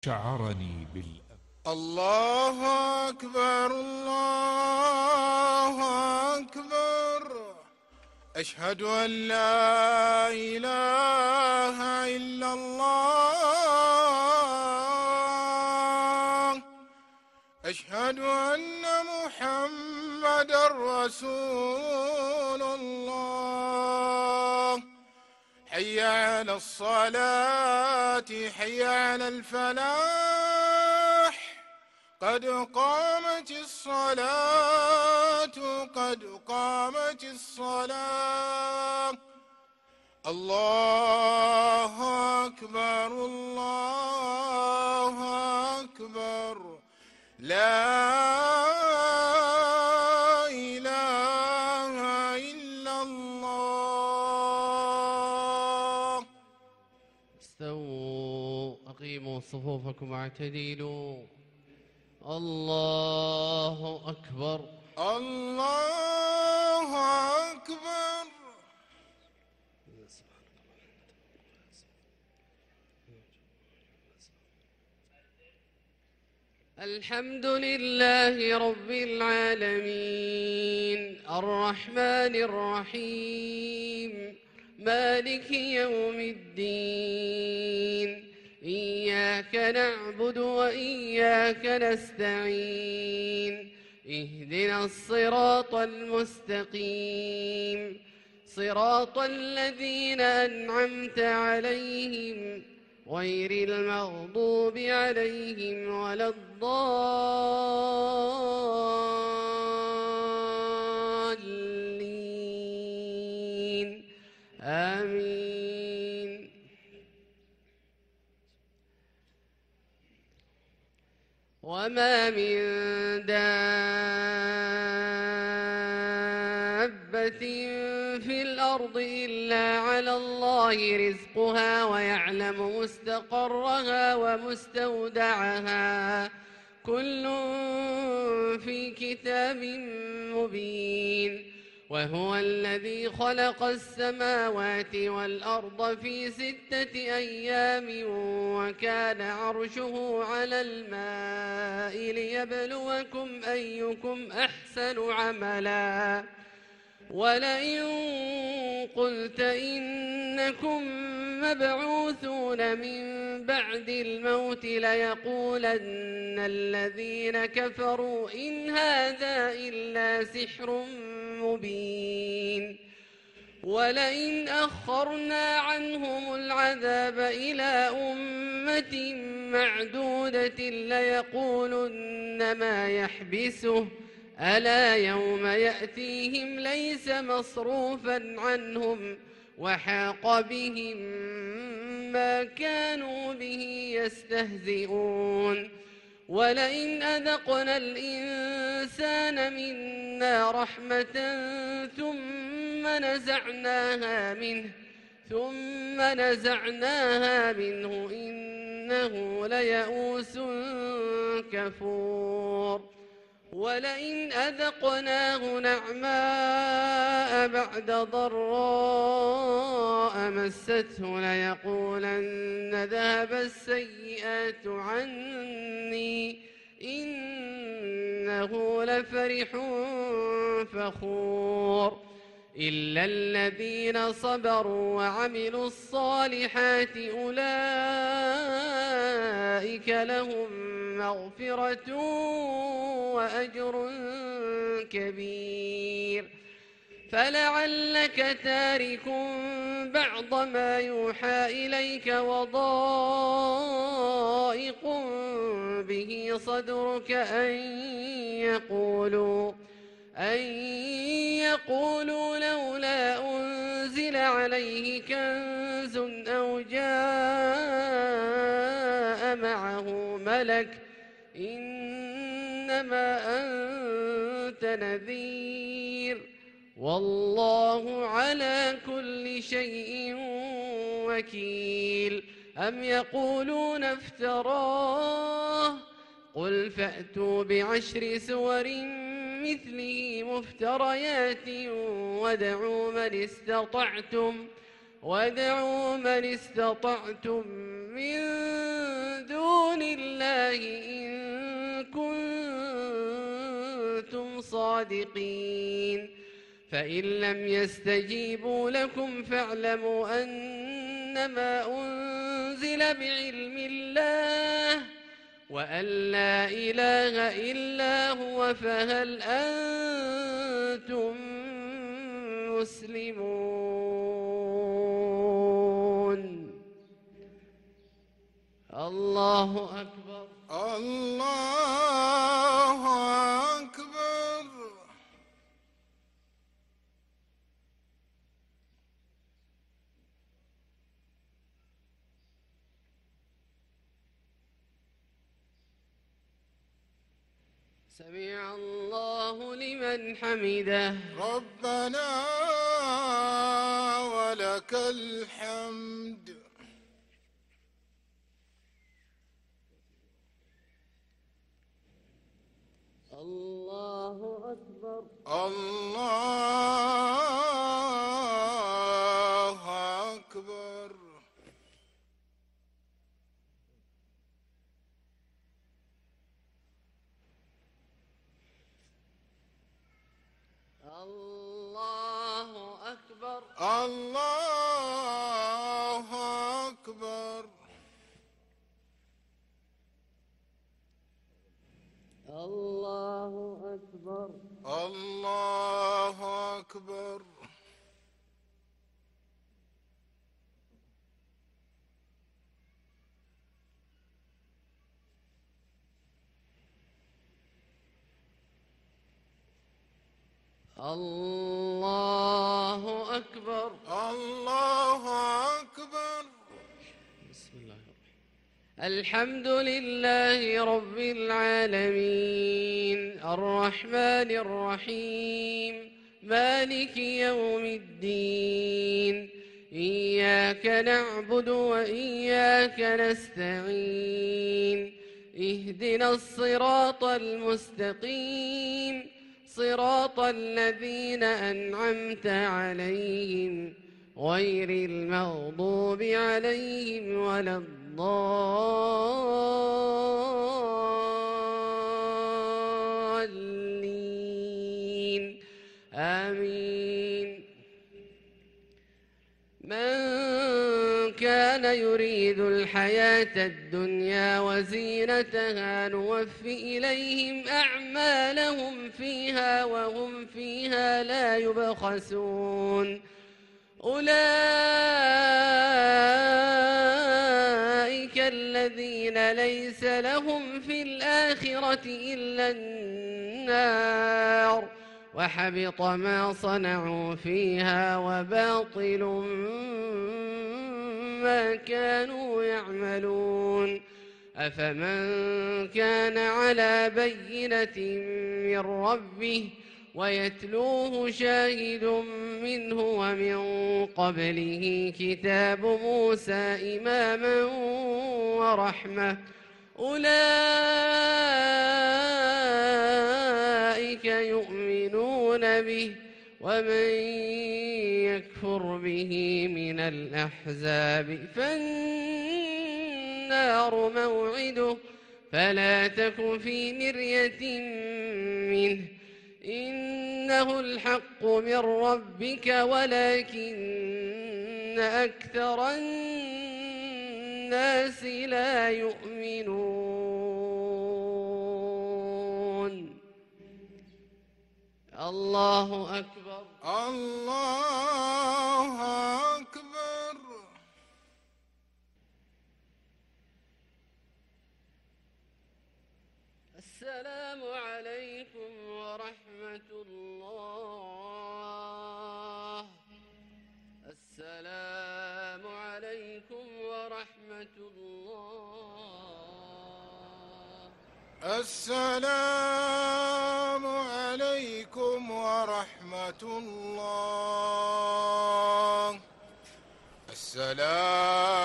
شعرني الله أكبر الله أكبر. أشهد أن لا إله إلا الله. أشهد أن محمدًا رسول الله. حي على الصلاة حي على الفلاح. قد قامت الصلاة قد قامت الصلاة. الله أكبر الله أكبر. لا إله إلا الله. استووا أقيموا صفوفكم واعتدلوا. الله أكبر الله أكبر. الحمد لله رب العالمين الرحمن الرحيم مالك يوم الدين. إياك نعبد وإياك نستعين. اهدنا الصراط المستقيم صراط الذين أنعمت عليهم غير المغضوب عليهم ولا الضالين آمين. وما من دابة في الأرض إلا على الله رزقها ويعلم مستقرها ومستودعها كل في كتاب مبين. وهو الذي خلق السماوات والأرض في 6 أيام وكان عرشه على الماء ليبلوكم أيكم أحسن عملا. ولئن قلت إنكم مبعوثون من بعد الموت ليقولن الذين كفروا إن هذا إلا سحر مبين. ولئن أخرنا عنهم العذاب إلى أمة معدودة ليقولن ما يحبسه ألا يوم يأتيهم ليس مصروفا عنهم وحاق بهم ما كانوا به يستهزئون. ولئن أذقنا الإنسان منا رحمة ثم نزعناها منه إنه ليئوس كفور. ولئن أذقناه نعماء بعد ضراء مسته ليقولن ذهب السيئات عني إنه لفرح فخور. إلا الذين صبروا وعملوا الصالحات أولئك لهم مغفرة وأجر كبير. فلعلك تارك بعض ما يوحى إليك وضائق به صدرك أن يقولوا لولا أنزل عليه كنز أو جاء معه ملك إنما أنت نذير والله على كل شيء وكيل. أم يقولون افتراه قل فأتوا ب10 سور مثله مفتريات وادعوا من استطعتم من دون الله إن كنتم صادقين فإن لم يستجيبوا لكم فاعلموا أنما أنزل بعلم الله وأن لا إله إلا هو فهل أنتم مسلمون الله أكبر الله أكبر سمع الله لمن حمده ربنا ولك الحمد الله أكبر الله أكبر الله أكبر الله أكبر الله أكبر الله أكبر الله أكبر الله أكبر بسم الله الحمد لله رب العالمين الرحمن الرحيم مالك يوم الدين إياك نعبد وإياك نستعين اهدنا الصراط المستقيم صراط الذين أنعمت عليهم غير المغضوب عليهم ولا الضالين آمين من كان يريد الحياة الدنيا وزينتها نوفي إليهم أعمالهم فيها وهم فيها لا يبخسون أولئك الذين ليس لهم في الآخرة إلا النار وحبط ما صنعوا فيها وباطل ما كانوا يعملون أفمن كان على بينة من ربه ويتلوه شاهد منه ومن قبله كتاب موسى إماما ورحمة أولئك يؤمنون به ومن يكفر به من الأحزاب فالنار موعده فلا تك في مرية منه إنه الحق من ربك ولكن أكثر الناس لا يؤمنون الله أكبر الله أكبر السلام عليكم ورحمة الله السلام عليكم ورحمة الله السلام عليكم ورحمة الله السلام